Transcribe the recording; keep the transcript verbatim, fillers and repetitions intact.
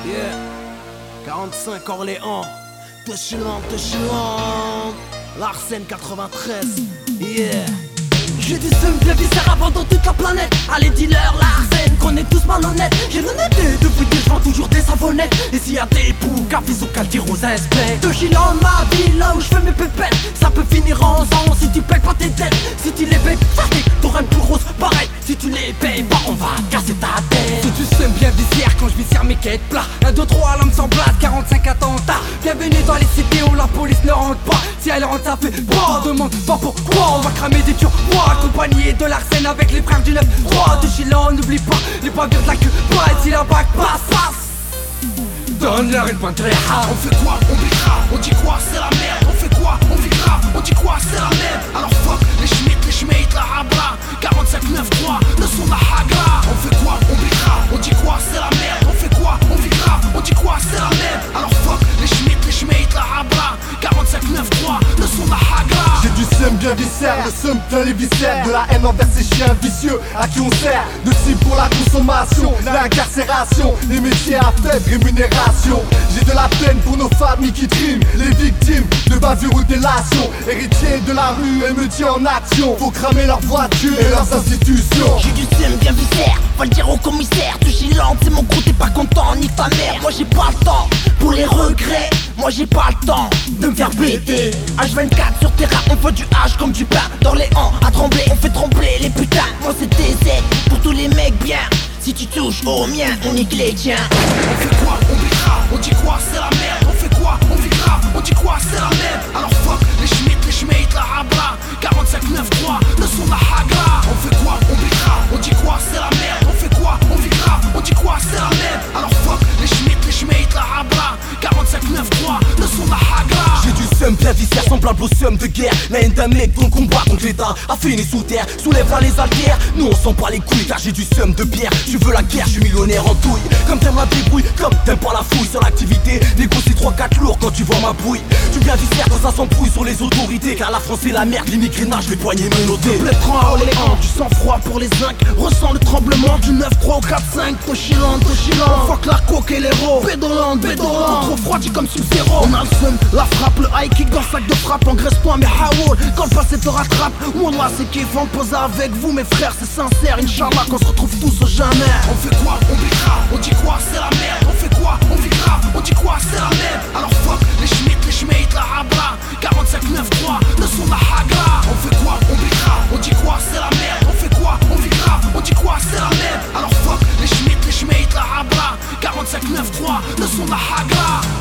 Yeah, quarante-cinq Orléans, Touchland, Touchland, Larsen quatre-vingt-treize, yeah. J'ai du seum bien viscéral avant dans toute la planète. Allez dealers, Larsen, qu'on est tous malhonnêtes. J'ai l'honnêteté de vous dire, je vends toujours des savonnettes. Et s'il y a des poux, cafés ou caldir aux aspects de Gilan, ma ville, là où je fais mes pépettes. Ça peut finir en sang si tu payes pas tes dettes. Si tu les payes, ça fait t'auras une plus grosse pareil. Si tu les payes pas, on va casser ta tête. C'est du seum bien viscère quand je viscère mes quêtes plats. un, deux, trois, l'homme sans blase, quarante-cinq attentats. Bienvenue dans les cités où la police ne rentre pas. Si elle rentre, ça fait pas. Demande pas pourquoi, on va cramer des turquois. Accompagné de Larsen avec les frères du neuf trois. De Gilan, n'oublie pas les pavures de la queue. Pas si la bague passe, passe. Donne-leur une pointe très hard. On fait quoi? On vit grave. On dit quoi? C'est la merde. On fait quoi? On vit grave. On dit quoi? C'est la merde. Alors fuck les schmitt, les schmitt, la habla. Quarante-cinq neuf trois, le son de la hagra. On fait quoi? On vit grave. On dit quoi? C'est la merde. On fait quoi? On vit grave. On dit quoi? C'est la merde. Alors fuck les schmitt, les schmitt, la habla. Quarante-cinq neuf trois, le son de la hagra. J'ai du seum bien viscère, le seum plein les viscères. De la haine envers ces chiens vicieux à qui on sert de cible pour la consommation, l'incarcération, les métiers à faible rémunération. J'ai de la peine pour nos familles qui triment, les victimes de bavures ou délations. Héritiers de la rue et métiers en action, faut cramer leurs voitures et leurs institutions. J'ai du seum bien viscère, va le dire au commissaire. Tu Gilan, c'est mon gros, t'es pas content, nique ta mère. Moi j'ai pas le temps pour les regrets. Moi j'ai pas le temps de me faire péter. H vingt-quatre sur terrain, on fait du H comme du pain. D'Orléans à trembler, on fait trembler les putains. Moi c'est T Z pour tous les mecs bien. Si tu touches au mien, on nique les tiens. On fait quoi? On vit grave. On dit quoi? C'est la merde. On fait quoi? On vit grave. On dit quoi? C'est la merde. Alors fuck les schmitt, les schmitt, la habla. Quarante-cinq neuf trois, le son de la hagra. On fait quoi? On vit grave. On dit quoi? C'est la merde. On fait quoi? On vit grave. On dit quoi? C'est la merde. Alors fuck les schmitt, les schmitt, la habla. Quarante-cinq neuf trois, le son de la hagra. J'ai du seum bien viscère, semblable au seum de guerre. La haine d'un mec dont le combat contre l'état a fini sous terre. Soulève-la les haltères, nous on s'en bat les couilles. Car j'ai du seum de bière, tu veux la guerre, je suis millionnaire en douille. Comme t'aimes la débrouille, comme t'aimes pas la fouille. Sur l'activité, négocie trois quatre lourds quand tu vois ma bouille. Tu bien viscère quand ça s'embrouille sur les autorités. Car la France c'est la merde, l'immigré nage, les poignets menottés. Le train à Orléans, du sang-froid pour les zincs. Ressens le tremblement du neuf trois au quatre cinq. Touchland, Touchland, fuck la coque et l'héros. Bédoland, Bédoland, trop froidi comme Sub-Zero. On a le seum, la frappe, le high kick dans le sac de frappe. Engraisse-toi mais haoul, quand le passé te rattrape. Wallah c'est kiffant de poser avec vous mes frères, c'est sincère. Inch'Allah qu'on se retrouve tous au jamais. On fait quoi? On vit grave. On dit quoi? C'est la merde. On fait quoi? On vit grave. On dit quoi? C'est la merde. Alors fuck les schmitt, les schmitt, la habla. Quarante-cinq neuf trois, le son de la hagra. On fait quoi? On vit grave. On dit quoi? C'est la merde. On fait quoi? On vit grave. On dit quoi? C'est la merde. Alors fuck les schmitt, les schmitt, la habla. Quarante-cinq neuf trois, le son de la hagra.